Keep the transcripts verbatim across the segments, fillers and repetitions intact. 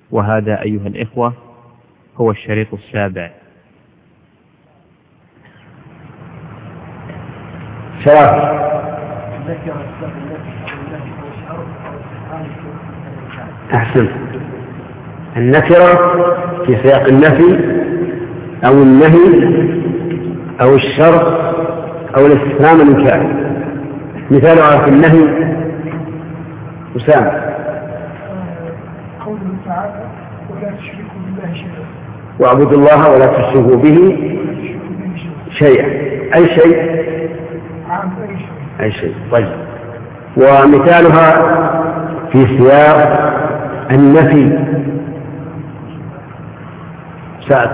وهذا أيها الإخوة هو الشريط السابع. ثلاث. أحسن. النكرة في سياق النفي أو النهي أو الشرط أو الاستفهام الإنكاري. مثالها في النهي أسامة قوله تعالى ولا تشركوا بالله شيئا واعبدوا الله ولا تشركوا به شيئا. أي شيء؟ عام أي شيء. أي شيء. طيب. ومثالها في سياق النفي سعد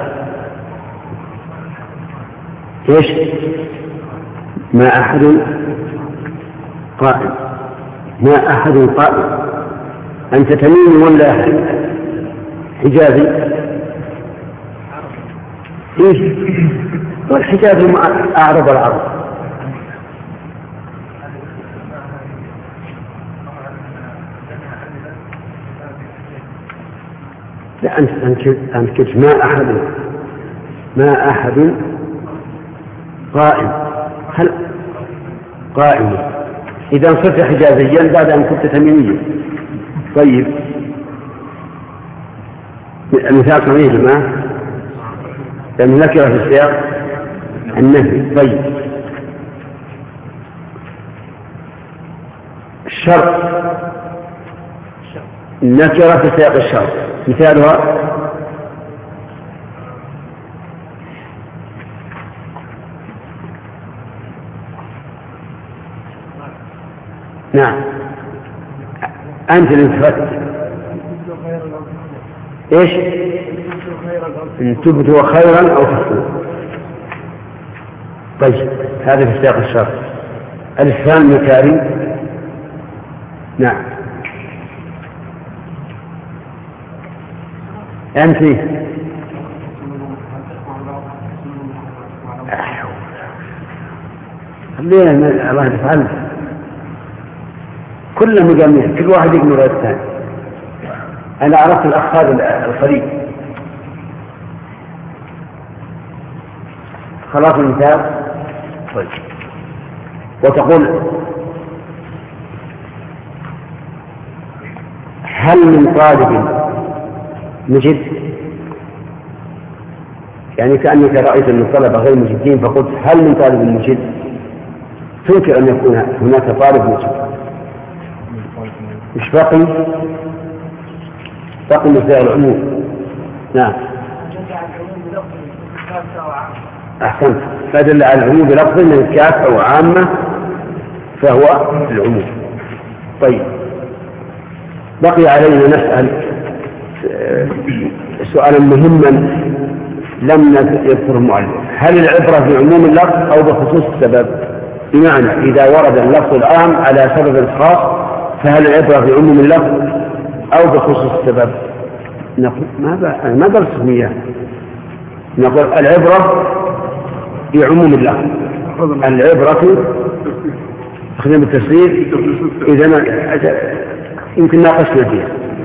ايش؟ ما أحد قائم. ما أحد قائم. أنت تميمي ولا حجازي؟ إيش؟ والحجازي أعرض العرض. لا أنت أنت ما أحد ما أحد قائم. هل قائم؟ إذا صرت حجازيا بعد أن كنت تميميا. طيب مثال صحيح يا جماعة لأن نكرة في السياق النهي. طيب الشرط النكرة في سياق الشرط مثالها نعم أنت الانتفت إيش؟ إن تبدوا خيرا أو تخفوا. طيب هذا في سياق الشرط. الاستفهام الإنكاري نعم أنت خلينا الله يفعل كل مجمع كل واحد يجمع غير الثاني. أنا عرفت الأخ هذا الخليل خلاص المثال. طيب وتقول هل من طالب مجد؟ يعني كأنك رأيت أن الطلبة غير مجدين فقلت هل من طالب مجد؟ تنكر أن يكون هناك طالب مجد. مش باقي باقي مثال العموم. نعم أحسنت. فدل على العموم بلفظ من كافة وعامة فهو العموم. طيب بقي علينا نسأل سؤالا مهما لم يذكر المؤلف. هل العبرة بعموم اللفظ أو بخصوص السبب؟ بمعنى إذا ورد اللفظ العام على سبب خاص فهل العبرة بعموم اللفظ أو بخصوص السبب؟ نقول ما ما درس مياه. نقول العبرة بعموم اللفظ. العبرة خلينا بالتفسير إذا ما يمكن ناقشنا فيها.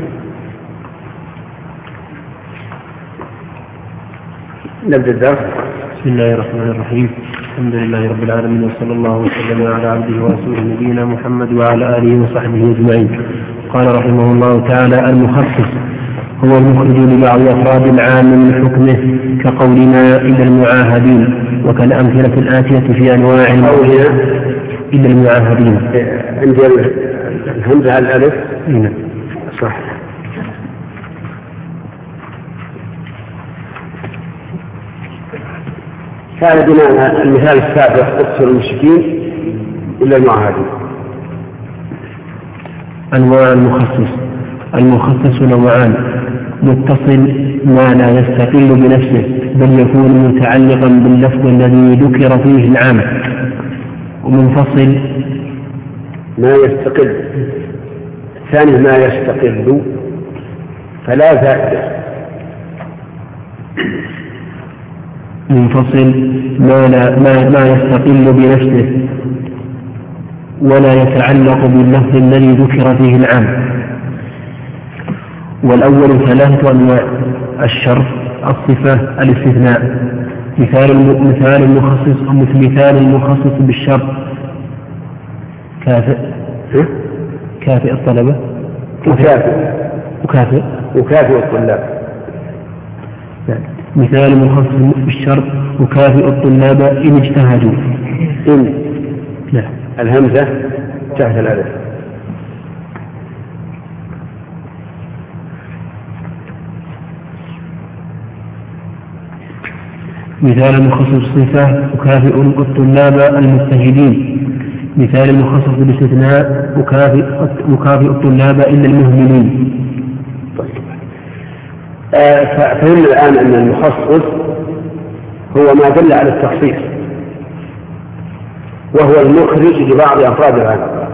نبدأ الدرس. بسم الله الرحمن الرحيم. الحمد لله رب العالمين وصلى الله وسلم على عبده ورسوله نبينا محمد وعلى آله وصحبه أجمعين. قال رحمه الله تعالى المخصص هو المخرج لبعض أفراد العام من حكمه كقولنا إلا المعاهدين وكالأمثلة الآتية في أنواع إلا المعاهدين. عندي الهمزة على الألف. نعم صح. هذا بناء المثال السابق اقتلوا المشركين إلا المعاهدين. أنواع المخصص. المخصص نوعان: متصل ما لا يستقل بنفسه بل يكون متعلقا باللفظ الذي ذكر فيه العام، ومنفصل ما يستقل. ثاني ما يستقل فلا زائد. منفصل ما, لا ما, ما يستقل بنفسه ولا يتعلق باللفظ الذي ذكر فيه العام، والأول ثلاثة أنواع: الشرط، الصفة، الاستثناء. مثال مثال المخصص مثال المخصص بالشرط: كافئ كافئ الطلبة وكافئ وكافئ وكافئ الطلاب. مثال المخصص بالشرط: وكافئ الطلاب إن اجتهدوا. إن لا الهمزة تحت الألف. مثال المخصص بالصفة: وكافئ الطلاب المجتهدين. مثال المخصص بالاستثناء: وكافئ وكافئ الطلاب إلا المهملين. طيب. آه فهمنا الآن أن المخصص هو ما دل على التخصيص، وهو المخرج لبعض أفراد العام،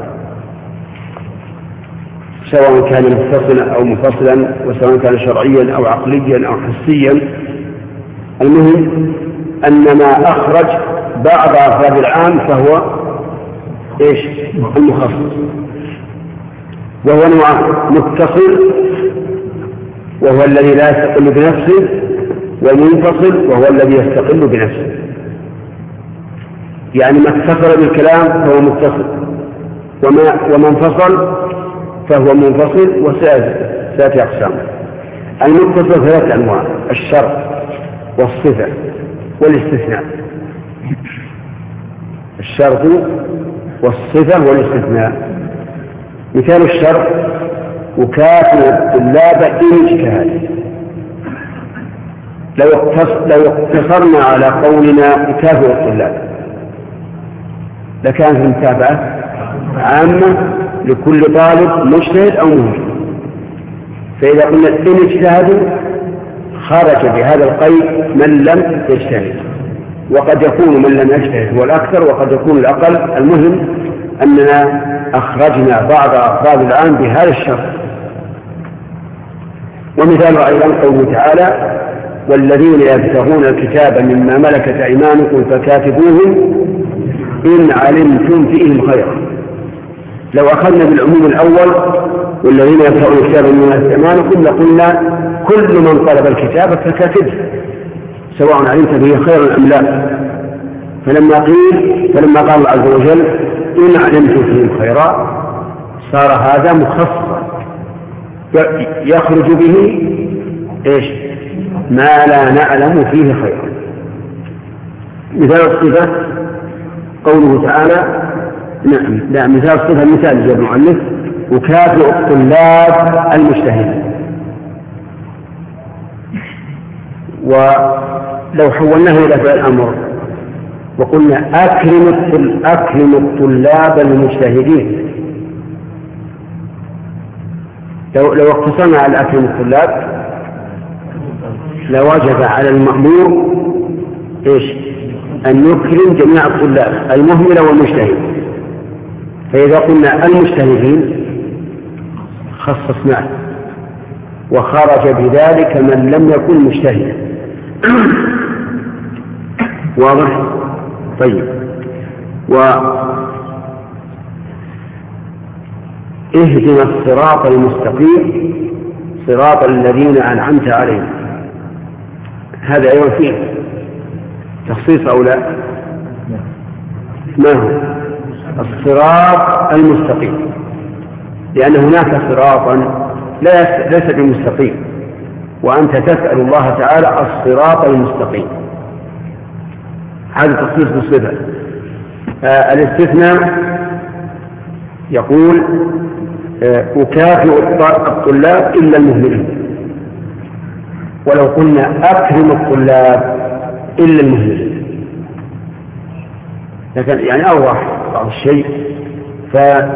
سواء كان متصلا أو منفصلا، وسواء كان شرعيا أو عقليا أو حسيا. المهم أن ما أخرج بعض أفراد العام فهو إيش؟ المخصص. وهو نوع: متصل وهو الذي لا يستقل بنفسه، ومنفصل وهو الذي يستقل بنفسه. يعني ما اتصل بالكلام فهو متصل، وما وما انفصل فهو منفصل. وسيأتي أقسام. المتصل ثلاثة أنواع: الشرط والصفة والاستثناء. الشرط والصفة والاستثناء. مثال الشرط: وكافئ الطلاب إن اجتهدوا. لو اقتصرنا على قولنا وكافئ الطلاب لكانت المتابعة عامة لكل طالب مجتهد أو مهمل. فإذا قلنا إن اجتهدوا خرج بهذا القيد من لم يجتهد، وقد يكون من لم يجتهد هو الأكثر وقد يكون الأقل. المهم أننا أخرجنا بعض أفراد العام بهذا الشرط. ومثال أيضا قوله تعالى: والذين يبتغون الكتاب مما ملكت أيمانكم فكاتبوهم إن علمتم فيهم خيرا. لو أخذنا بالعموم الأول: والذين يبتغون الكتاب مما ملكت أيمانكم، لقلنا كل من طلب الكتاب فكاتبه، سواء علمت به خيرا أم لا. فلما قيل فلما قال الله عز وجل: إن علمتم فيهم خيرا، صار هذا مخصصا يخرج به إيش؟ ما لا نعلم فيه خيرا. مثال الصفة قوله تعالى: نعم لا مثال الصفة مثال جاب المؤلف: وكافئ الطلاب المجتهدين. ولو حولناه إلى فعل الأمر وقلنا: أكرم أكرم الطلاب المجتهدين، لو لو اقتصرنا على أكرم الطلاب لوجب على المأمور إيش؟ أن يكرم جميع الطلاب المهمل والمجتهد. فإذا قلنا المجتهدين خصصناه وخرج بذلك من لم يكن مجتهدا. واضح؟ طيب. واهدنا الصراط المستقيم صراط الذين أنعمت عليهم. هذا أيضا فيه تخصيص أو لا؟ ما هو الصراط المستقيم؟ لأن هناك صراطا ليس بمستقيم، وأنت تسأل الله تعالى الصراط المستقيم. هذا تخصيص بالصفة. آه الاستثناء يقول: آه أكافئ الطلاب إلا المهملين. ولو قلنا أكرم الطلاب إلا المهملين لكن يعني أوضح بعض الشيء. ف...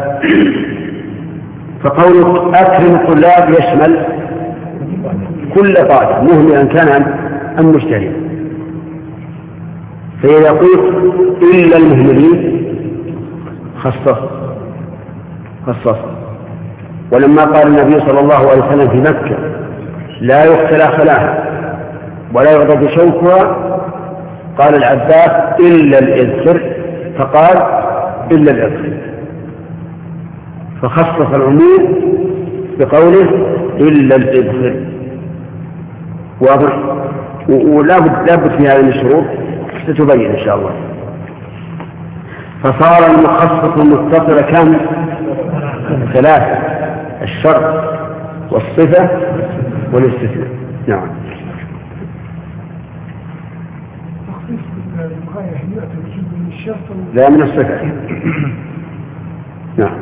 فقول أكرم الطلاب يشمل كل طالب مهملا كان أم مجتهدا. فإذا قلت إلا المهملين خصص خصص ولما قال النبي صلى الله عليه وسلم في مكة: لا يختلى خلاها ولا يغضب شوكها، قال العباس: إلا الإذخر، فقال: إلا الإذخر، فخصص العموم بقوله إلا الإبخر. واضح؟ ولا بد لا بد في هذه الشروط ستبين إن شاء الله. فصار المخصص المتصل كم؟ ثلاثة: الشرط والصفة والاستثناء. نعم. لا من الصفة. نعم.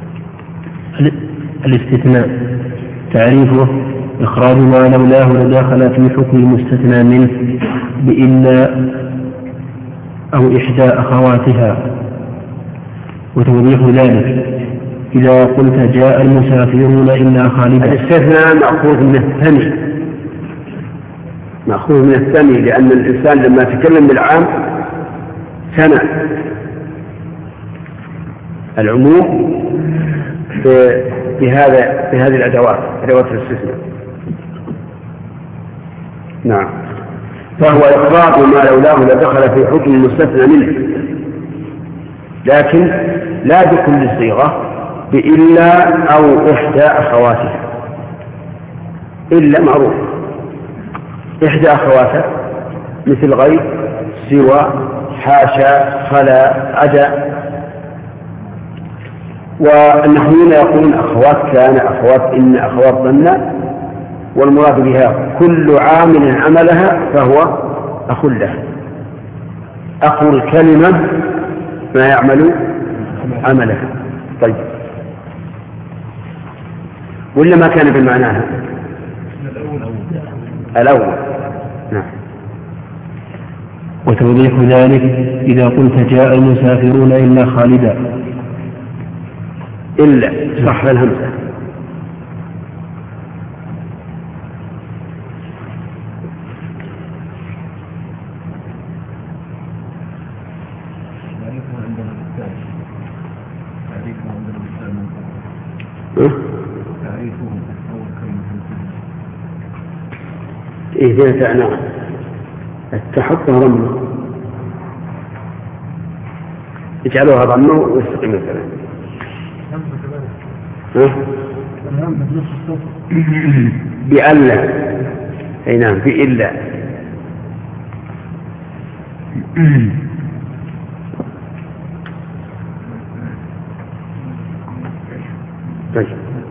الاستثناء تعريفه: إخراج ما لولاه لداخل في حكم المستثنى منه بإلا أو إحدى أخواتها. وتوضيح ذلك: إذا قلت جاء المسافرون إلا خالدا. الاستثناء مأخوذ من الثني، مأخوذ من الثني، لأن الإنسان لما تكلم بالعام ثنى العموم بهذا بهذه الأدوات، أدوات الاستثناء. نعم. فهو إخراج ما لولاه لدخل في حكم المستثنى منه، لكن لا بكل صيغة، بإلا أو إحدى أخواتها. إلا معروف، إحدى أخواتها مثل غير، سوى، حاشا، خلا، عدا. والنحويون يقولون أخوات كان، أخوات إن، أخوات ظن، والمراد بها كل عامل عملها فهو أخ لها. أخو الكلمة ما يعمل عملها. طيب، ولا ما كان بالمعنى الأول؟ نعم. وتوضيح ذلك: إذا قلت جاء المسافرون إلا خالدا. إلا صح الهمزة. إيه ذات أعناق التحطها ضمه، اجعلوها ضمه واستقيم الكلام. بألا. أي نعم، بإلا. طيب.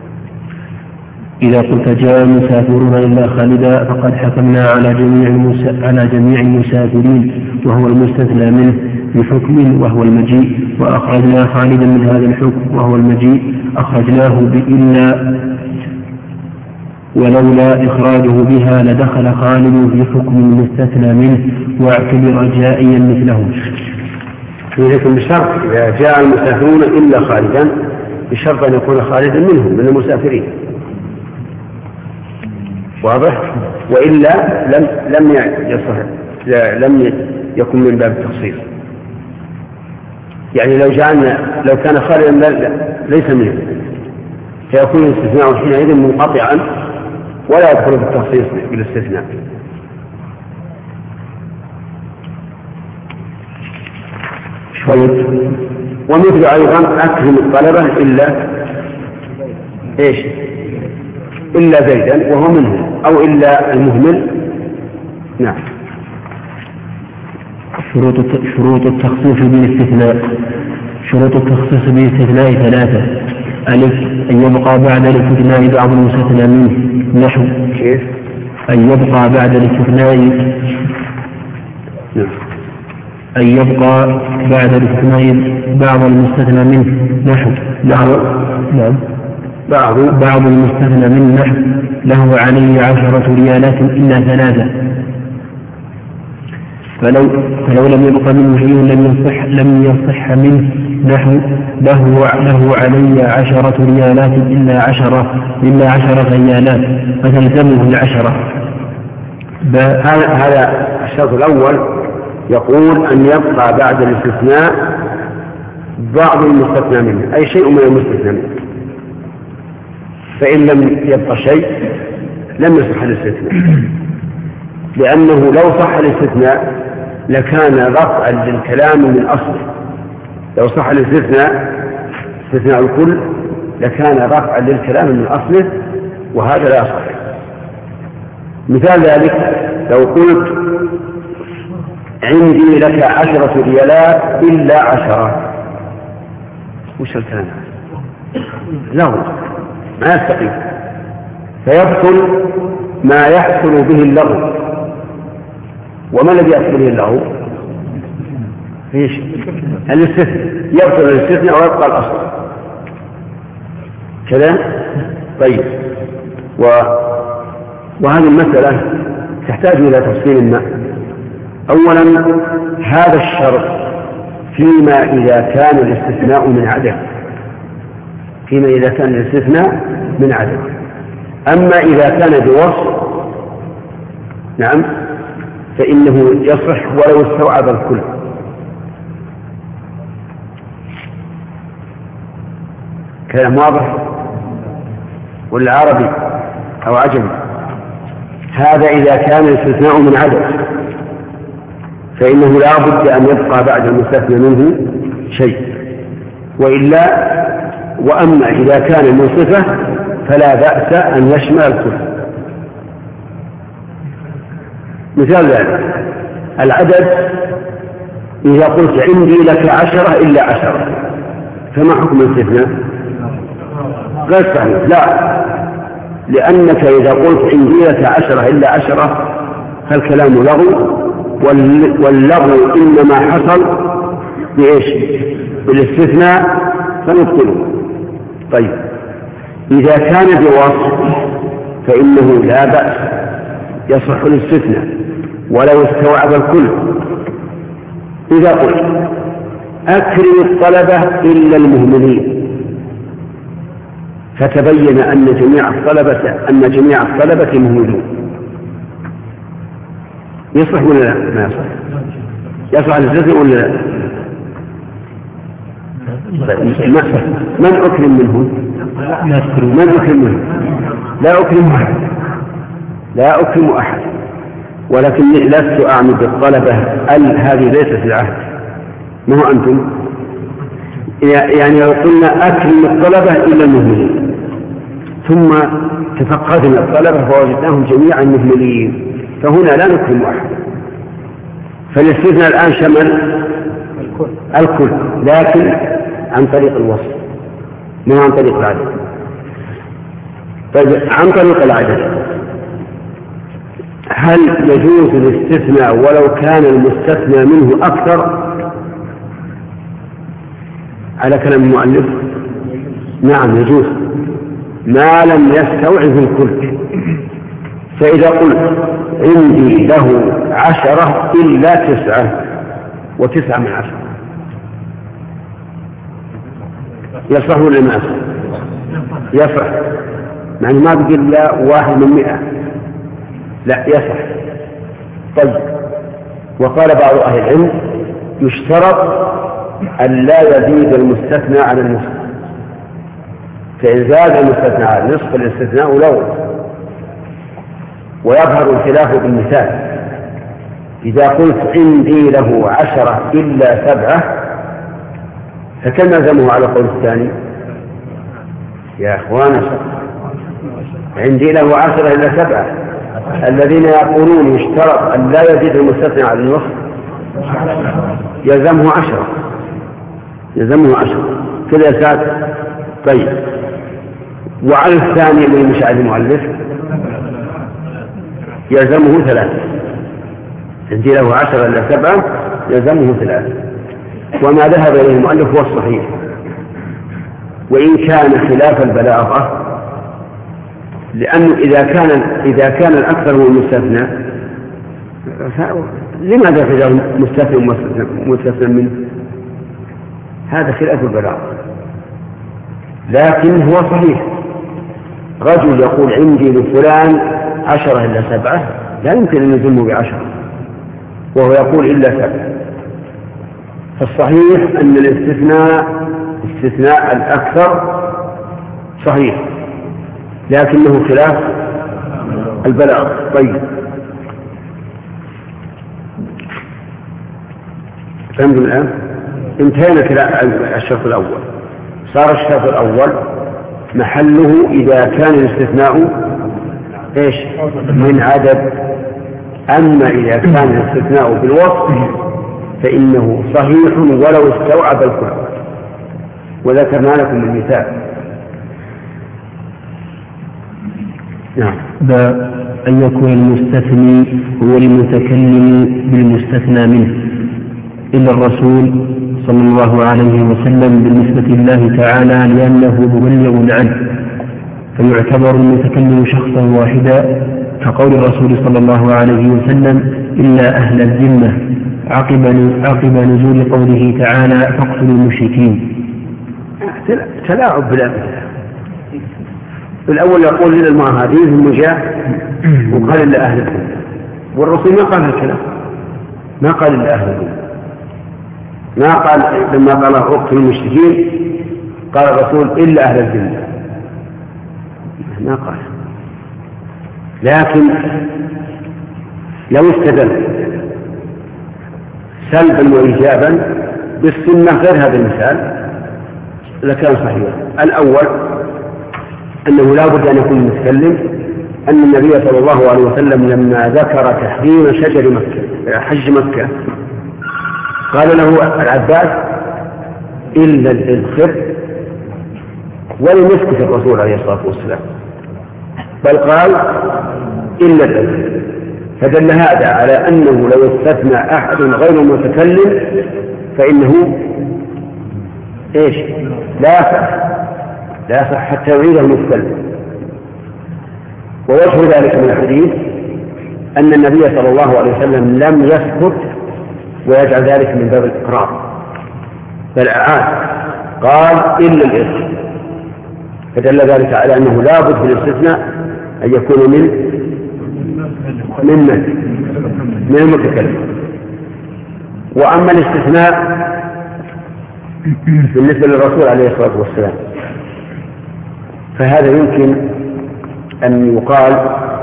إذا قلت جاء المسافرون إلا خالدا فقد حكمنا على جميع المسا... على جميع المسافرين وهو المستثنى منه بحكم وهو المجيء، وأخرجنا خالدا من هذا الحكم وهو المجيء، أخرجناه بإلا، ولولا إخراجه بها لدخل خالد في حكم المستثنى منه واعتبر جائيا مثله. لكن بشرط إذا جاء المسافرون إلا خالدا، بشرط أن يكون خالدا منهم من المسافرين. واضح؟ وإلا لم لم يصح، لم يكن من باب التخصيص. يعني لو جعلنا لو كان خالدا ليس منه، فيكون الاستثناء حينئذ منقطعا ولا يدخل في التخصيص بالاستثناء. ومثل أيضا أكرم الطلبة إلا إيش؟ إلا زيدا وهو منهم، أو إلا المهمل. نعم. شروط شروط التخصيص بالاستثناء. شروط التخصيص بالاستثناء ثلاثة: ألف، أن يبقى بعد الاستثناء بعض المستثنى منه، نحو كيف؟ أن يبقى بعد الاستثناء نعم. أن يبقى بعد الاستثناء بعض المستثنى منه، نحو نعم بعض بعض المستثنى منه، نحو له علي عشرة ريالات إلا ثلاثة. فلو فلو لم يبق منه شيء لم يصح لم يصح منه، نحو له له علي عشرة ريالات إلا عشرة إلا عشرة ريالات، فتلزمه العشرة. هذا هذا الشرط الأول يقول أن يبقى بعد الاستثناء بعض المستثنى منه، أي شيء من المستثنى منه. فإن لم يبقى شيء لم يصح الاستثناء، لأنه لو صح الاستثناء لكان رفعا للكلام من أصله. لو صح الاستثناء، استثناء الكل، لكان رفعا للكلام من أصله، وهذا لا يصح. مثال ذلك لو قلت عندي لك عشرة ريالات إلا عشرة، وش الكلام؟ لغو ما يستقيم، فيبطل ما يحصل به اللغو. وما الذي يحصل به اللغو؟ ايش؟ الاستثناء، يبطل الاستثناء ويبقى الأصل كذا. طيب، و... وهذه المسألة تحتاج إلى تفصيل ما. أولا، هذا الشرط فيما إذا كان الاستثناء من عدم، فيما إذا كان الاستثناء من عدم. أما إذا كان بوصف، نعم، فإنه يصح ولو استوعب الكل. كلام واضح ولا عربي أو عجمي؟ هذا إذا كان الاستثناء من عدم، فإنه لا بد أن يبقى بعد المستثنى منه شيء، وإلا. وأما إذا كان من صفة فلا بأس أن يشمل الكل. مثال ذلك العدد، إذا قلت عندي لك عشرة إلا عشرة، فما حكم الاستثناء؟ غير صحيح، لا، لأنك إذا قلت عندي لك عشرة إلا عشرة فالكلام لغو، واللغو إنما حصل بإيش؟ بالاستثناء، فنبطله. طيب، إذا كان بوصف فإنه لا بأس، يصح الاستثناء ولو استوعب الكل. إذا قلت أكرم الطلبة إلا المهملين، فتبين أن جميع الطلبة أن جميع الطلبة مهملون، يصح ولا لا؟ ما يصح. يصح الاستثناء ولا لا؟ من أكرم منهم؟ من أكرم منهم؟ لا أكرم أحد، لا أكرم أحد، ولكن لست أعني بالطلبة ال هذه ليست في العهد، ما هو أنتم؟ يعني لو قلنا أكرم الطلبة إلا المهملين، ثم تفقدنا الطلبة فوجدناهم جميعا مهملين، فهنا لا نكرم أحد. فالاستثناء الآن شمل الكل، لكن عن طريق الوصف، مو عن طريق العدد. طيب، عن طريق العدد، هل يجوز الاستثناء ولو كان المستثنى منه أكثر على كلام المؤلف؟ نعم يجوز، ما لم يستوعب الكل. فإذا قلت عندي له عشرة إلا تسعة، وتسعة من عشرة، يصح ولا ما يصح؟ يصح، يعني ما بقي إلا واحد من مئة، لا يصح. طيب، وقال بعض أهل العلم يشترط أن لا يزيد المستثنى على النصف، فإن زاد المستثنى على النصف الاستثناء لغو. ويظهر الخلاف بالمثال، إذا قلت عندي له عشرة إلا سبعة، فكم نلزمه على القول الثاني؟ يا أخوانا، عندي له عشرة إلا سبعة، الذين يقولون يشترط أن لا يزيد المستثنى على النصف يلزمه عشرة، يلزمه عشرة كذا ساد. طيب، وعلى الثاني اللي مش على المؤلف يلزمه ثلاثة، عندي له عشرة إلا سبعة يلزمه ثلاثة. وما ذهب إليه المؤلف هو الصحيح، وإن كان خلاف البلاغة، لأنه إذا كان إذا كان الأكثر هو المستثنى، لماذا في مستثنى مستثنى منه؟ هذا خلاف البلاغة، لكن هو صحيح. رجل يقول عندي لفلان عشرة إلا سبعة، لا يمكن أن يلزمه بعشرة، وهو يقول إلا سبعة. فالصحيح أن الاستثناء استثناء الأكثر صحيح، لكنه خلاف البلاغ. طيب، فهمتم الآن؟ انتهينا كده الشرط الأول. صار الشرط الأول محله إذا كان الاستثناء إيش من عدد. أما إذا كان الاستثناء بالوصف فإنه صحيح ولو استوعب الكل، وذكرنا لكم المثال. نعم. أن يكون المستثني هو المتكلم بالمستثنى منه إلا الرسول صلى الله عليه وسلم بالنسبة لله تعالى لأنه مبلغ عنه، فيعتبر المتكلم شخصا واحدا كقول الرسول صلى الله عليه وسلم إلا أهل الذمة عقب عقب نزول قوله تعالى فاقتلوا المشركين. تلاعب بالأمثلة. الأول يقول إلى المعاهدين ثم جاء وقال إلا أهل الذمة، والرسول ما قال الكلام، ما قال إلا أهل الذمة، ما قال لما قال اقتلوا المشركين قال الرسول إلا أهل الذمة، ما قال. لكن لو استدل سلبا وإيجابا بالسنة غير هذا المثال لكان صحيحا. الأول أنه لا بد أن يكون المتكلم أن النبي صلى الله عليه وسلم لما ذكر تحريم شجر مكة حج مكة قال له العباس إلا الإذخر، ولم يسكت الرسول عليه الصلاة والسلام بل قال إلا الإذخر، فدل هذا على أنه لو استثنى أحد غير متكلم فإنه إيش لا يصح لا يصح حتى يعيده المتكلم. ووجه ذلك من الحديث أن النبي صلى الله عليه وسلم لم يسكت ويجعل ذلك من باب الإقرار، بل أعاد قال إلا الإذخر، فدل ذلك على أنه لا بد في الاستثناء أن يكون من من من, من المتكلم. وأما الاستثناء بالنسبة للرسول عليه الصلاة والسلام فهذا يمكن أن يقال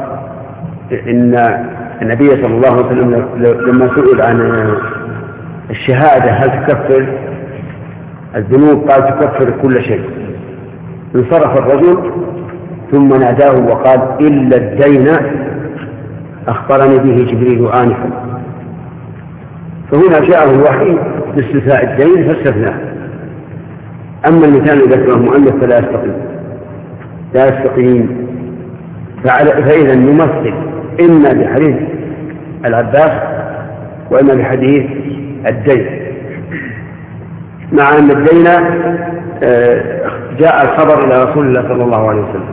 إن النبي صلى الله عليه وسلم لما سئل عن الشهادة هل تكفر الذنوب قال تكفر كل شيء، انصرف الرجل ثم ناداه وقال إلا الدين أخبرني به جبريل آنفا، فهنا جاءه الوحي باستثناء الدين فاستثناه. أما المثال الذي ذكره المؤلف فلا يستقيم لا يستقيم فإذا نمثل إما بحديث العباس وإما بحديث الدين، مع أن الدين جاء الخبر إلى رسول الله صلى الله عليه وسلم.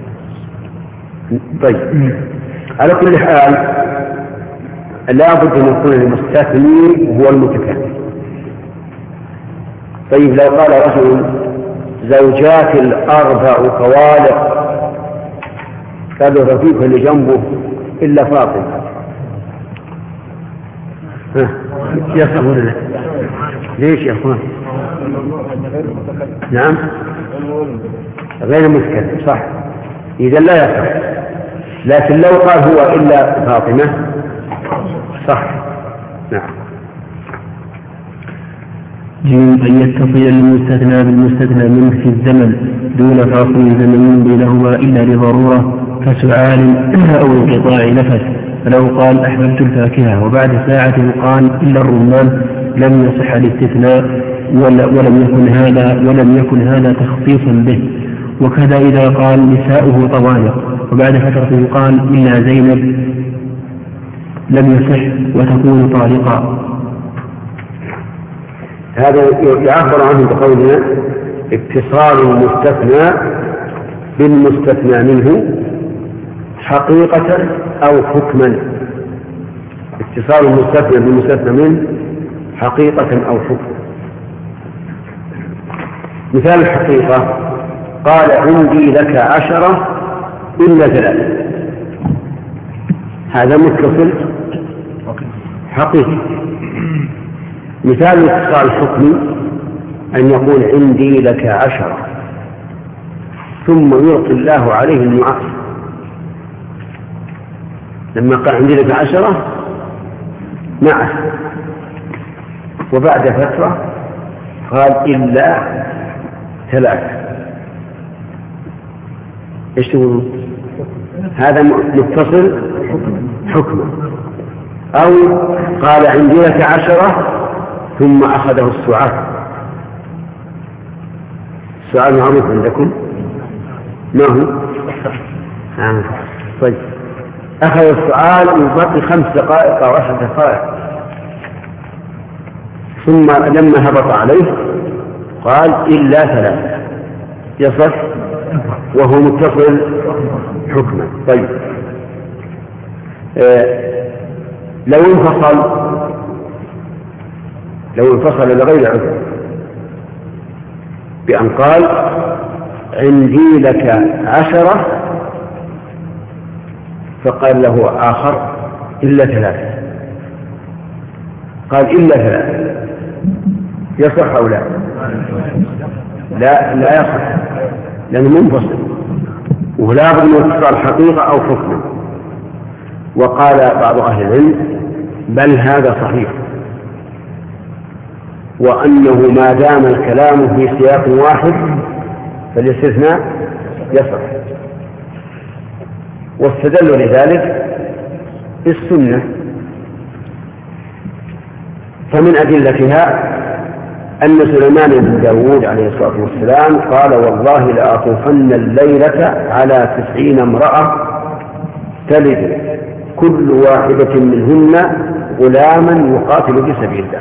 طيب على كل حال لا بد أن يكون المستثني هو المتكلم. طيب لو قال رجل زوجات الأربع طوالق قالوا رفيقه اللي جنبه إلا فاطمة، ها يا صبر ليش يا أخوان؟ نعم غير متكلم صح، إذا لا يصح. لكن لو قال هو إلا فاطمة صح. نعم. يجب أن يتصل المستثنى بالمستثنى منه في الزمن دون فاصل زمني بينهما إلا لضرورة كسعال أو انقطاع نفس، فلو قال أحببت الفاكهة وبعد ساعة قال إلا الرمان لم يصح الاستثناء ولم يكن هذا ولم يكن هذا تخصيصا به. وكذا إذا قال نساؤه طوالق وبعد فترة قال إلا زينب لم يصح وتكون طالقا. هذا يعبر عنه بقولنا اتصال المستثنى بالمستثنى منه حقيقة أو حكما. اتصال المستثنى بالمستثنى منه حقيقة أو حكما. مثال الحقيقة قال عندي لك عشرة إلا ثلاثة، هذا متصل حقيقي. مثال الاتصال الحكمي أن يقول عندي لك عشرة ثم يعطي الله عليه المعاصي. لما قال عندي لك عشرة معه وبعد فترة قال إلا ثلاثة، ايش تقولون؟ هذا متصل حكما، أو قال عندي لك عشرة ثم أخذه السعال. السؤال معروف عندكم؟ ما هو؟ آه. طيب أخذ السؤال وبقي خمس دقائق أو عشر دقائق، ثم لما هبط عليه قال إلا ثلاثة، يصح وهو متصل حكما. طيب آه لو انفصل لو انفصل لغير عذر بأن قال عندي لك عشرة فقال له آخر إلا ثلاثة، قال إلا ثلاثة، يصح أو لا؟ لا لا يصح لأنه منفصل ولا بد من اتصال حقيقة أو حكم. وقال بعض أهل العلم بل هذا صحيح، وأنه ما دام الكلام في سياق واحد فالاستثناء يصح. واستدلوا لذلك السنة، فمن أدلتها أن سليمان بن داود عليه الصلاة والسلام قال والله لأطوفن الليلة على تسعين امرأة تلد كل واحدة منهن غلاما يقاتل في سبيل الله.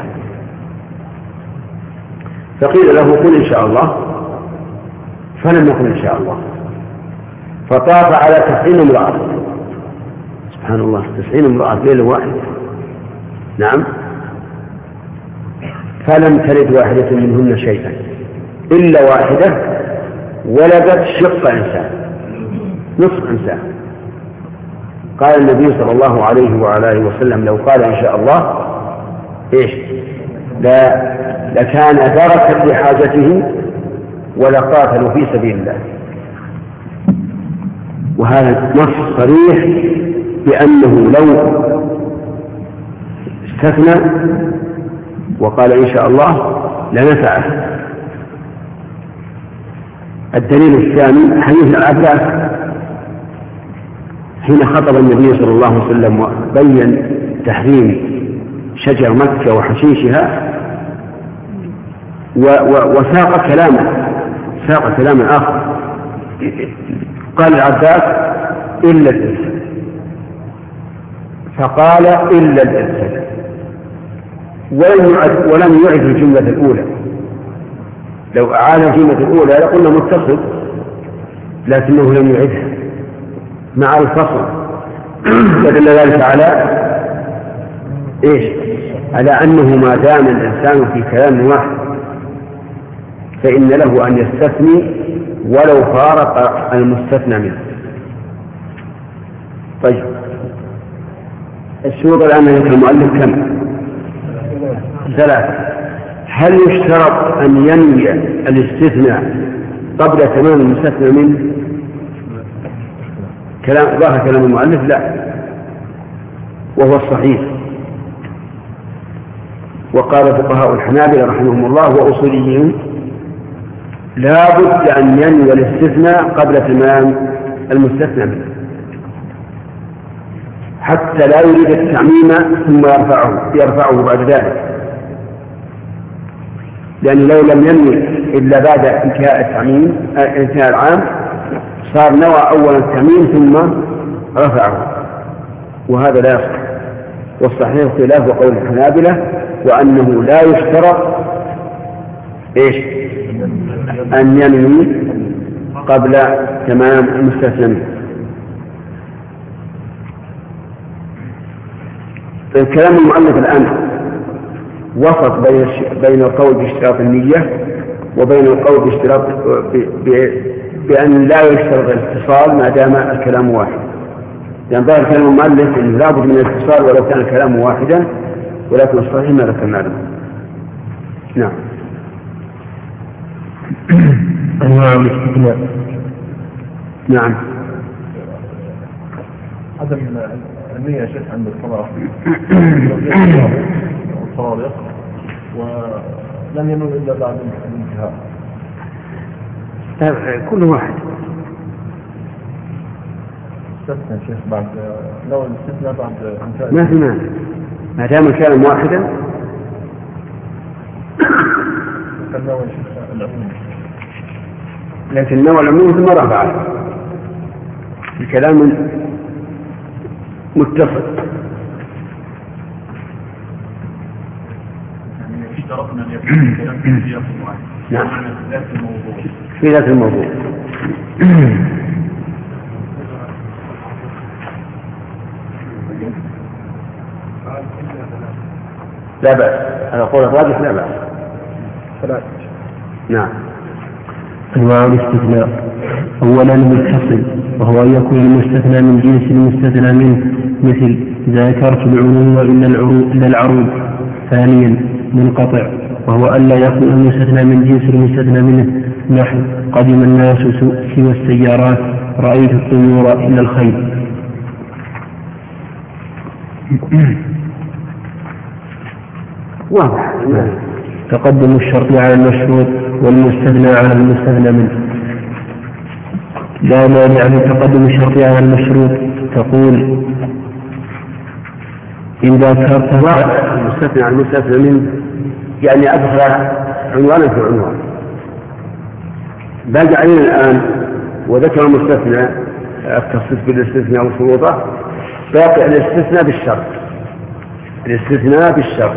فقيل له قل إن شاء الله، فلم يقل إن شاء الله، فطاف على تسعين امرأة. سبحان الله، تسعين امرأة ليلة واحدة. نعم، فلم تلد واحدة منهن شيئا إلا واحدة ولدت شق إنسان، نصف إنسان. قال النبي صلى الله عليه وعلى آله وسلم لو قال إن شاء الله إيش لا لكان دركا لحاجته ولقاتلوا في سبيل الله. وهذا نص صريح بأنه لو استثنى وقال إن شاء الله لنفعه. الدليل الثاني حديث العباس حين خطب النبي صلى الله عليه وسلم وبين تحريم شجر مكة وحشيشها وساق كلاما ساق كلاما آخر. قال العباس إلا الإرسال، فقال إلا الإرسال، ولم يعد ولم يعد الجملة الأولى. لو أعاد الجملة الأولى لقلنا متصل، لكنه لم يعدها مع الفصل، فدل ذلك على إيش؟ على أنه ما دام الإنسان في كلام واحد فإن له أن يستثني ولو فارق المستثنى منه. طيب الشروط الآن يذكر المؤلف كم؟ ثلاثة. هل يشترط أن ينوي الاستثناء قبل تمام المستثنى منه؟ كلام ظاهر كلام المؤلف لا، وهو الصحيح. وقال فقهاء الحنابلة رحمهم الله وأصوليهم لا بد أن ينوي الاستثناء قبل تمام المستثنى منه حتى لا يريد التعميم ثم يرفعه يرفعه بعد ذلك، لأن لو لم ينوي إلا بعد انتهاء التعميم انتهاء العام صار نوى أولا التعميم ثم رفعه، وهذا لا يصح. والصحيح خلاف قول الحنابلة وأنه لا يشترط إيش أن ينوي قبل تمام المستثنى منه. الكلام المؤلف الآن وسط بين بين القول باشتراط النية وبين القول باشتراط بأن لا يشترط الاتصال ما دام الكلام واحد. يعني ظاهر كلام المؤلف أنه لا بد من الاتصال ولو كان الكلام واحدا، ولكن الصحيح ما ذكرنا له. نعم. أنواع الاستثناء. نعم. عدم النية شيء عند الصلاة الصلاة ولم ينوي إلا بعد الانتهاء. كل واحد يستثنى شيخ بعد لو الاستثناء بعد انتهاء ما في مانع ما دام كان واحدا. كان نوع شيخ العموم، لكن نوع العموم ثم رفع الكلام متصل. يعني اشترطنا ان يكون الكلام في سياق واحد. نعم في ذات الموضوع. في ذات الموضوع. لا بأس، هذا قول الراجح لا بأس. ثلاث. نعم. أنواع الاستثناء: أولا المتصل، وهو أن يكون المستثنى من جنس المستثنى منه، مثل ذكرت العلوم إلا العروض. ثانيا منقطع، وهو أن لا يكون المستثنى من جنس المستثنى منه، نحو قدم الناس سوى السيارات، رأيت الطيور إلا الخيل. واضح. تقدم الشرط على المشروط والمستثنى على المستثنى منه. لا مانع من تقدم الشرط على المشروط. تقول إن ذكرت المستثنى على المستثنى منه، يعني أدخل عنوانا في عنوان. باقي علينا الآن وذكر المستثنى التصريف بالاستثناء وشروطه، باقي الاستثناء بالشرط. الاستثناء بالشرط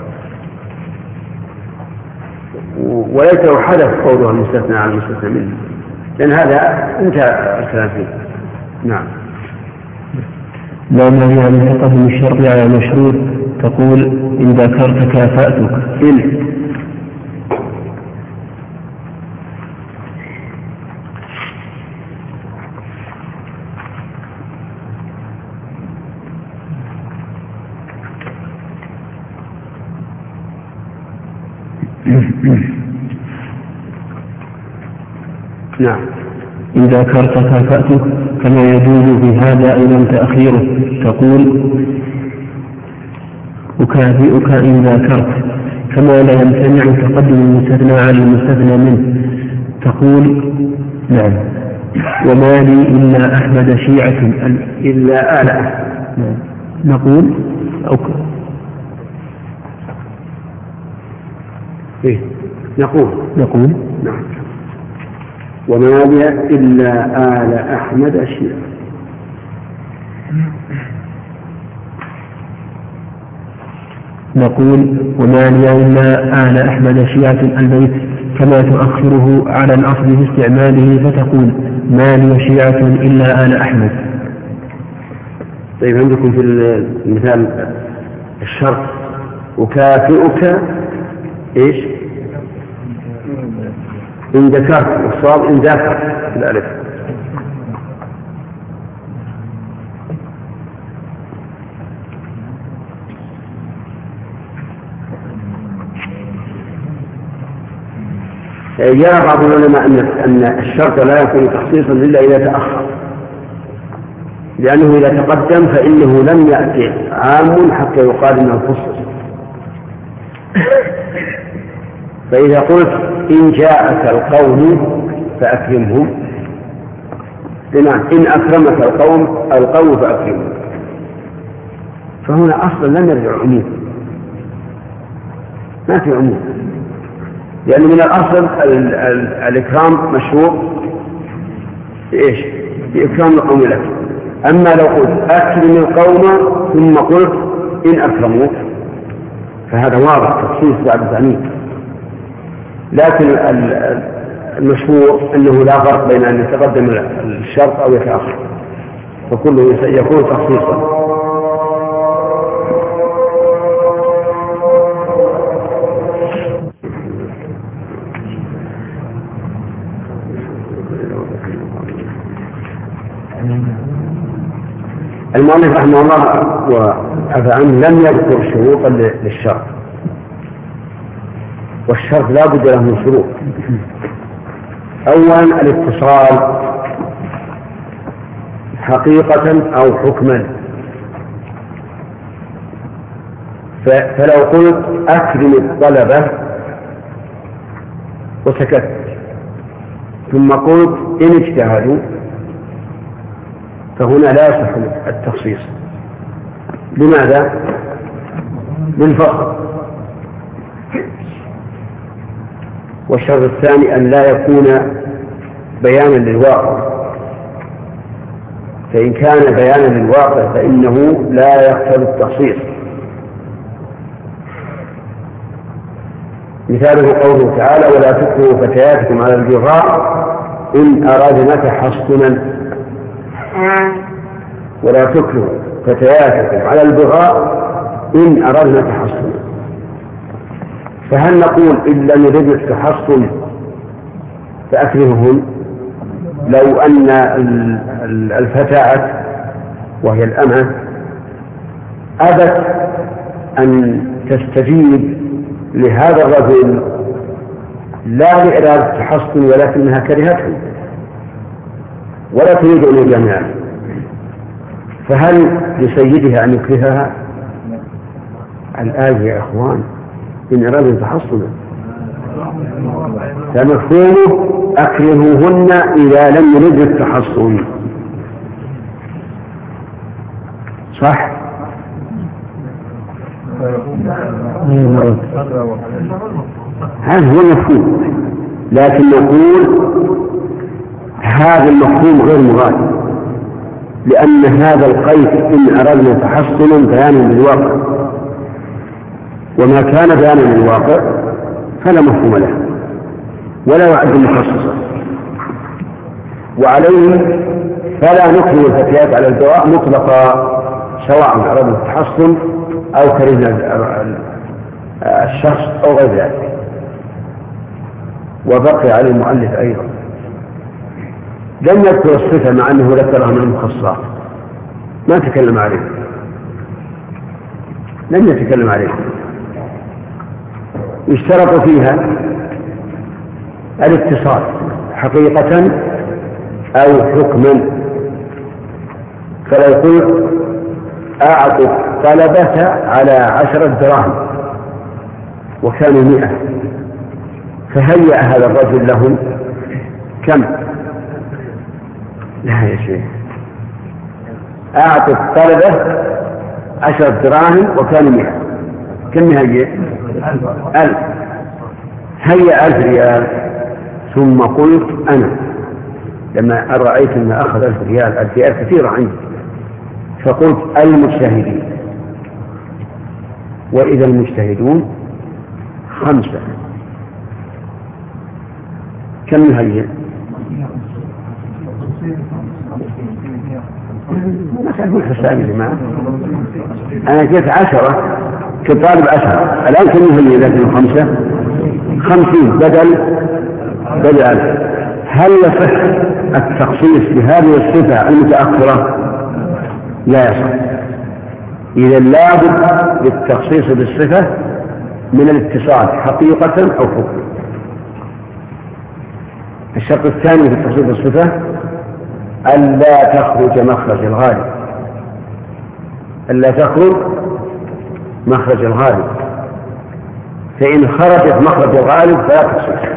وليته حدث قوله المستثنى على المستثنى منه، لأن هذا انتهى الكلام فيه. نعم. لا مانع من تقدم الشرط على المشروط. تقول إن ذكرت كافأتك. إن نعم. إن ذكرت كافأتك، كما يجوز في هذا أيضا تأخيره. تقول أكافئك إن ذكرت، كما لا يمتنع تقدم المستثنى على المستثنى منه. تقول نعم وما لي إلا أحمد شيعة إلا آلة. نعم. نقول أوك. إيه؟ نقول نقول نعم وما لي إلا آل أحمد شيعة. نقول وما لي إلا آل أحمد شيعة البيت، كما تؤخره على الأصل في استعماله، فتقول ما لي شيعة إلا آل أحمد. طيب عندكم في المثال الشرط أكافئك إيش؟ إن ذكرت، والصواب إن ذكرت الألف. يرى بعض العلماء أن الشرط لا يكون تخصيصا إلا إذا تأخر، لأنه إذا تقدم فإنه لم يأتي عام حتى يقال إنه خصص. فإذا قلت إن جاءك القوم فأكرمهم، بمعنى إن أكرمك القوم القوم فأكرمهم، فهنا أصلا لم يرجع عموم، ما في عموم، لأن من الأصل ال ال الإكرام مشروع بإيش؟ بإكرام القوم لك. أما لو قلت أكرم القوم ثم قلت إن أكرموك فهذا واضح تخصيص بعد تعميم. لكن المشهور أنه لا فرق بين أن يتقدم الشرط أو يتأخر، فكله يكون تخصيصا. المؤلف رحمه الله وعفى عنه لم يذكر شروطا للشرط، والشرط لا بد له من شروط. أولا الاتصال حقيقة أو حكما، فلو قلت أكرم الطلبة وسكت ثم قلت إن اجتهدوا فهنا لا يصح التخصيص. لماذا؟ للفقر. والشرط الثاني أن لا يكون بيانا للواقع، فإن كان بيانا للواقع فإنه لا يقتضي التخصيص. مثاله قوله تعالى: ولا تكرهوا فتياتكم على البغاء إن أرادنا تحصنا. ولا تكرهوا فتياتكم على البغاء إن أرادنا تحصنا. فهل نقول إن لم يردنا التحصن فأكرههن؟ لو أن الفتاة وهي الأمة أبت أن تستجيب لهذا الرجل لا لإرادة التحصن ولكنها كرهته ولا تريد أن يجامعها، فهل لسيدها أن يكرهها؟ الآية يا إخوان إن أرادوا تحصنا، فمفهومه أكرهوهن إذا لم يرد التحصن. صح؟ هذا هو المفهوم، لكن نقول هذا المفهوم غير مغالب، لأن هذا القيد إن أردنا تحصنا بيانا للواقع، وما كان بيانا للواقع فلا مفهوم له ولا يعد مخصصا. وعليه فلا نكره الفتيات على البغاء مطلقا، سواء أردنا التحصن أو كرهنا الشخص أو غير ذلك. وبقي على المؤلف أيضا لم يذكر الصفة مع أنه ذكرها من المخصصات، ما تكلم عليه، لم يتكلم عليه. يشترط فيها الاتصال حقيقة أو حكما. فلا يقول أعطوا الطلبة على عشرة دراهم وكانوا مئة، فهيأ هذا الرجل لهم كم؟ لا يا شيخ، أعطوا الطلبة عشرة دراهم وكانوا مئة، كم هيأ؟ ألف. هيأ ألف ريال. ثم قلت أنا لما رأيت أن أخذ ألف ريال، ألف ريال كثيرة عندي، فقلت المجتهدين، وإذا المجتهدون خمسة، كم هي؟ ما تعرفون حسابي يا جماعة، أنا جيت عشرة كطالب عشرة، الآن كم هي لكن خمسة؟ خمسين بدل بدل ألف. هل يصح التخصيص بهذه الصفة المتأخرة؟ لا يصح. إذا لابد للتخصيص بالصفة من الاتصال حقيقة أو حكما. الشرط الثاني في التخصيص بالصفة ألا تخرج مخرج الغالب، ألا تخرج مخرج الغالب، فإن خرجت مخرج الغالب فلا تخصيص.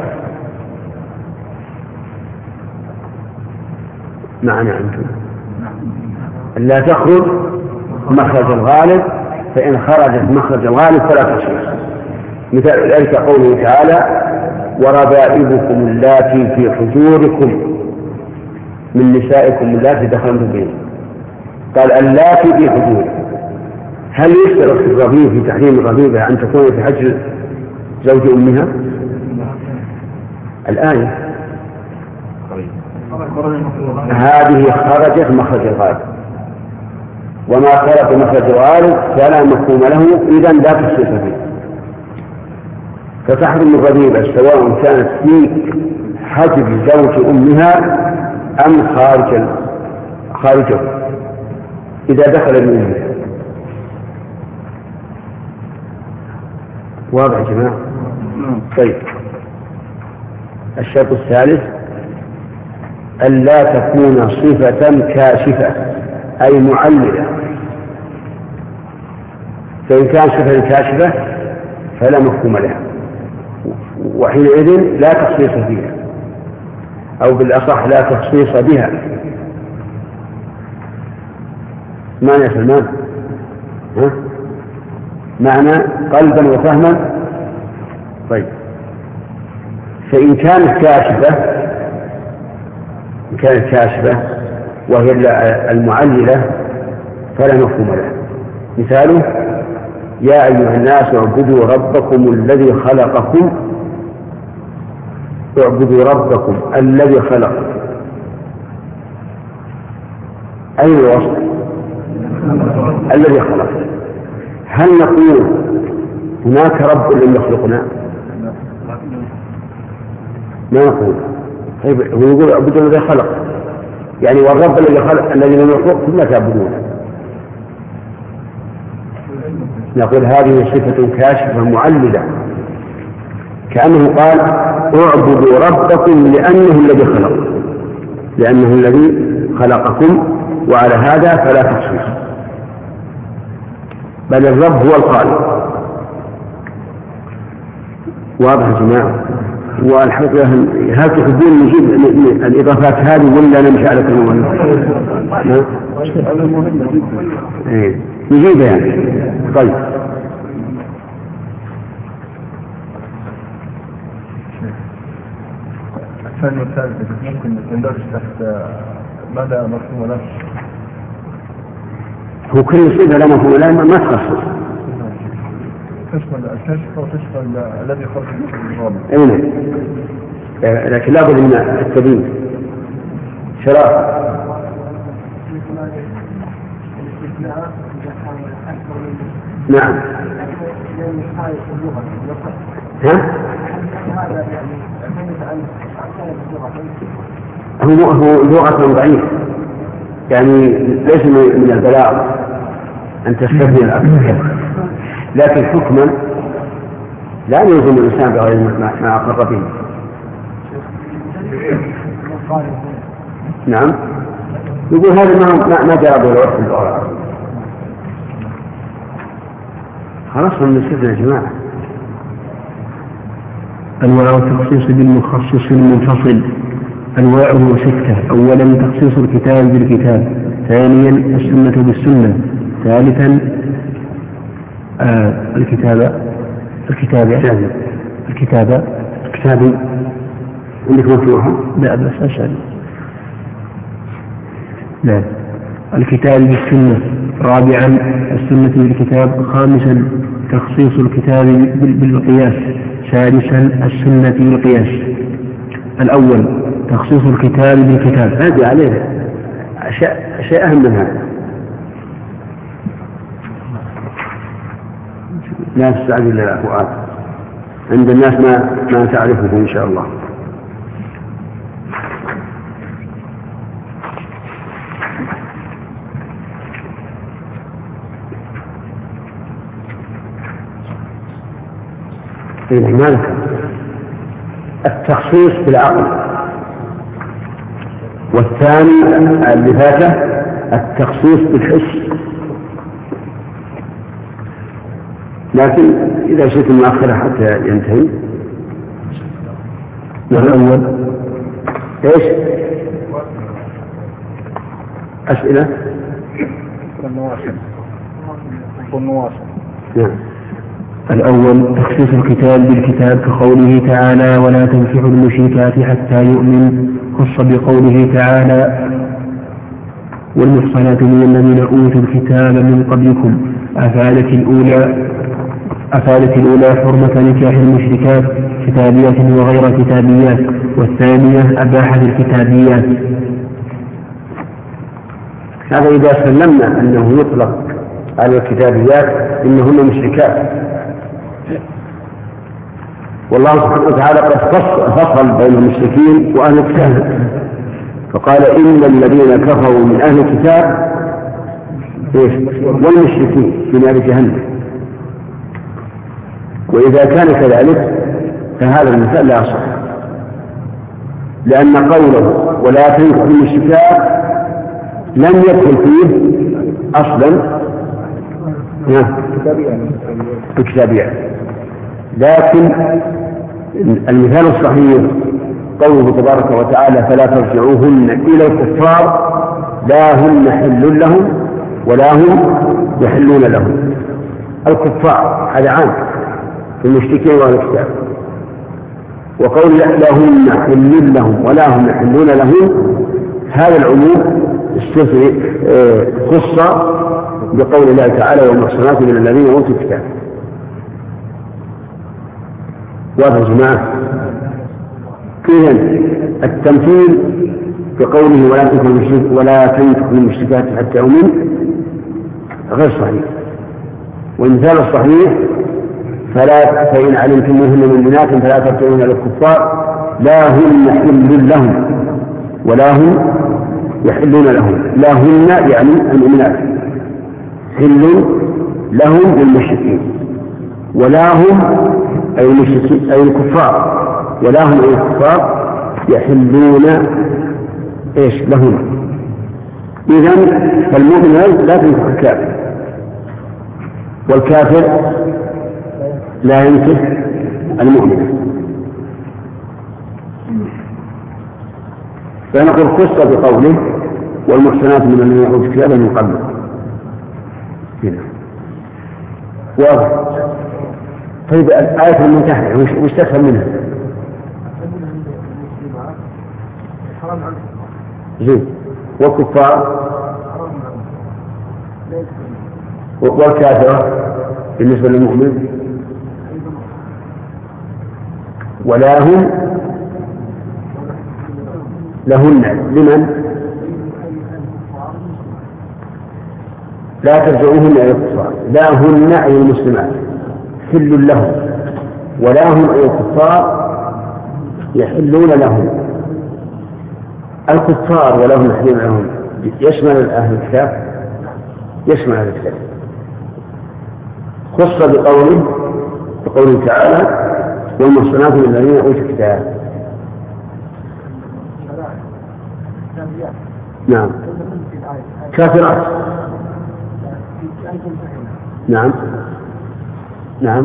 معنى أنتم ألا تخرج مخرج الغالب، فإن خرجت مخرج الغالب فلا تخصيص. مثال ذلك قوله تعالى: وربائبكم اللاتي في حجوركم من نسائكم اللاتي دخلتم بهن. قال اللاتي في حجوركم. هل يشترط في الربيب في تحريم الربيبة أن تكون في حجر زوج أمها؟ الآية هذه خرجت مخرج الغالب، وما خرج مخرج الغالب فلا مفهوم له، إذن لا تخصيص فيه. فتحرم الربيبة سواء كانت في حجر زوج أمها أم خارج خارجه إذا دخل من أمها. واضح يا جماعة؟ طيب، الشرط الثالث ألا تكون صفة كاشفة أي معللة، فإن كان صفة كاشفة فلا مفهوم لها، وحينئذ لا تخصيص فيها، أو بالأصح لا تخصيص بها. معنى يا سلمان؟ ها؟ معنى قلبا وفهما. طيب، فإن كانت كاشفة إن كانت كاشفة وهي المعللة فلا مفهوم لها. مثاله: يا أيها الناس اعبدوا ربكم الذي خلقكم اعبدوا ربكم الذي خلقكم. أي الوصف؟ الذي خلق. هل نقول هناك رب لم يخلقنا؟ ما نقول. طيب هو يقول اعبدوا الذي خلق، يعني والرب الذي خلق الذي لم يخلقكم لا تعبدونه. نقول هذه صفة كاشفة معللة، كأنه قال اعبدوا ربكم لأنه الذي خلق لأنه الذي خلقكم، وعلى هذا فلا تخصيص، بل الرب هو الخالق. واضح يا جماعة؟ والحقيقة هل تحبون نجيب الإضافات هذه ولا نمشي على كلمة؟ إيه نجيبها يعني. طيب الثاني والثالث ممكن تندرج تحت مدى مفهوم له. هو كل صفة لا مفهوم له ما تخصص. تشمل الكشف وتشمل الذي خلق الرب. أين؟ لكن لا بد من التبيين. شراب. نعم. ها؟ هو هو لغة ضعيفة، يعني ليس من البلاغ أن تستثني الأكثر، لكن حكما لا يلزم الإنسان بغير ما أقر به. نعم. يقول هذا ما ما جرى به العرف اللغة العربية. خلاص من نسيبنا يا جماعة. أنواع التخصيص بالمخصص المنفصل. أنواعه ستة. أولا تخصيص الكتاب بالكتاب. ثانيا السنة بالسنة. ثالثا آه الكتابة الكتابة الكتابة الكتابة عندك مفتوحة؟ لا بس أسأل. لا الكتاب بالسنة. رابعا السنة بالكتاب. خامسا تخصيص الكتاب بالقياس. سادسا السنة بالقياس. الأول تخصيص الكتاب بالكتاب. هذه عليه أشياء أشياء أهم من هذا. لا تستعجل يا فؤاد، عند الناس ما ما تعرفه إن شاء الله. مالك التخصيص بالعقل، والثاني اللي فاته التخصيص بالحس. لكن إذا شئت المؤخرة حتى ينتهي. والأول إيش؟ أسئلة؟ نعم. الأول تخصيص الكتاب بالكتاب كقوله تعالى ولا تنكحوا المشركات حتى يؤمن، خص بقوله تعالى والمحصنات من الذين أوتوا الكتاب من قبلكم. أفادت الأولى أفادت الأولى حرمة نكاح المشركات كتابيات وغير كتابيات، والثانية أباحت الكتابيات. هذا إذا سلمنا أنه يطلق على الكتابيات إنهن مشركات، والله سبحانه وتعالى قد فصل بين المشركين وأهل الكتاب، فقال إن الذين كفروا من أهل الكتاب والمشركين في نار جهنم. وإذا كان كذلك فهذا المثال لا يصح، لأن قوله ولا تنكحوا المشركات لم يدخل فيه أصلا الكتابيات، لكن المثال الصحيح قوله تبارك وتعالى فلا ترجعوهن إلى الكفار لا هن حل لهم ولا هم يحلون لهم. الكفار هذا عام في المشركين والكتاب. وقول لهم حل لهم ولا هم يحلون لهم، هذا العموم خص بقول الله تعالى والمحصنات من الذين اوتوا الكتاب. واضح يا جماعه؟ إذن التمثيل بقوله ولا تنكحوا ولا تنكحوا المشركات حتى يؤمن غير صحيح. والمثال الصحيح فلا فإن علمتموهن مؤمنات فلا تبتغون للكفار لا هن حل لهم ولا هم يحلون لهم. لا هن يعني المؤمنات حل لهم للمشركين، ولا هم أي المشركين أي الكفار، ولا هم أي الكفار يحلون إيش لهم. إذن فالمؤمن لا تنكح الكافر، والكافر لا ينكح المؤمن. فنقول خص بقوله والمحسنات من الذين اوتوا الكتاب من قبل. واضح؟ طيب الآية المنتهية وش تفهم منها؟ زين. والكفار والكافرة بالنسبة للمؤمن ولا هم لهن لمن لا ترجعوهن إلى الكفار. لا هن أي المسلمات حل لهم، ولا هم أي الكفار يحلون لهم. الكفار ولا هم يحلون لهم يشمل أهل الكتاب، يشمل أهل الكتاب. خص بقوله بقوله تعالى والمحصنات من الذين اوتوا الكتاب. نعم. كافرات. نعم نعم.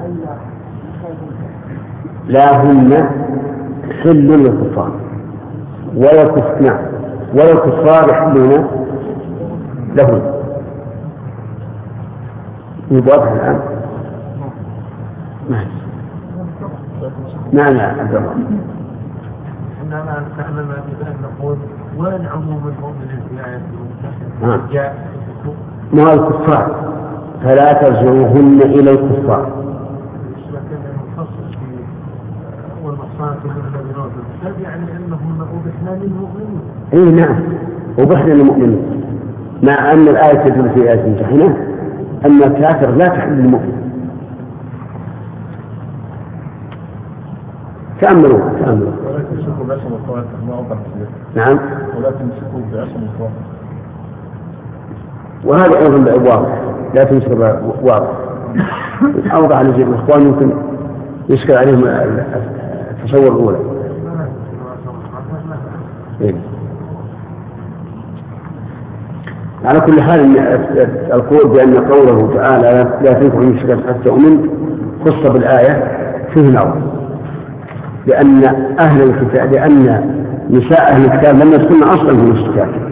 لا هن حل للكفار ولا الكفار. نعم ولا الكفار يحلون لهم. يواضح الآن؟ نعم يا عبد الله. إنما نتعلم بأن نقول وين عموم المؤمنين في آية المنتهى جاء مع الكفار فلا ترجعوهن إلى الكفار. لكن المخصص في والمحصنات من الذين اوتوا الكتاب يعني أنهم أبحنا للمؤمنين. إيه نعم أبحنا للمؤمنين، مع أن الآية تدل في آية ممتحنة أن الكافر لا تحل للمؤمن. تأملوا تأملوا. ولا تمسكوا بعصم الكافر ما أوضح كثير. نعم. ولا تمسكوا بعصم الكافر. وهذا أيضا واضح، لا تمسك واضح. أوضح لجميع الإخوان يمكن يشكل عليهم التصور الأولى. إيه. على كل حال القول بأن قوله تعالى لا تنكحوا المشركات حتى يؤمن خص بالآية فيه نظر، لأن أهل الكتاب لأن نساء أهل الكتاب لم يدخلن أصلا في المشركات،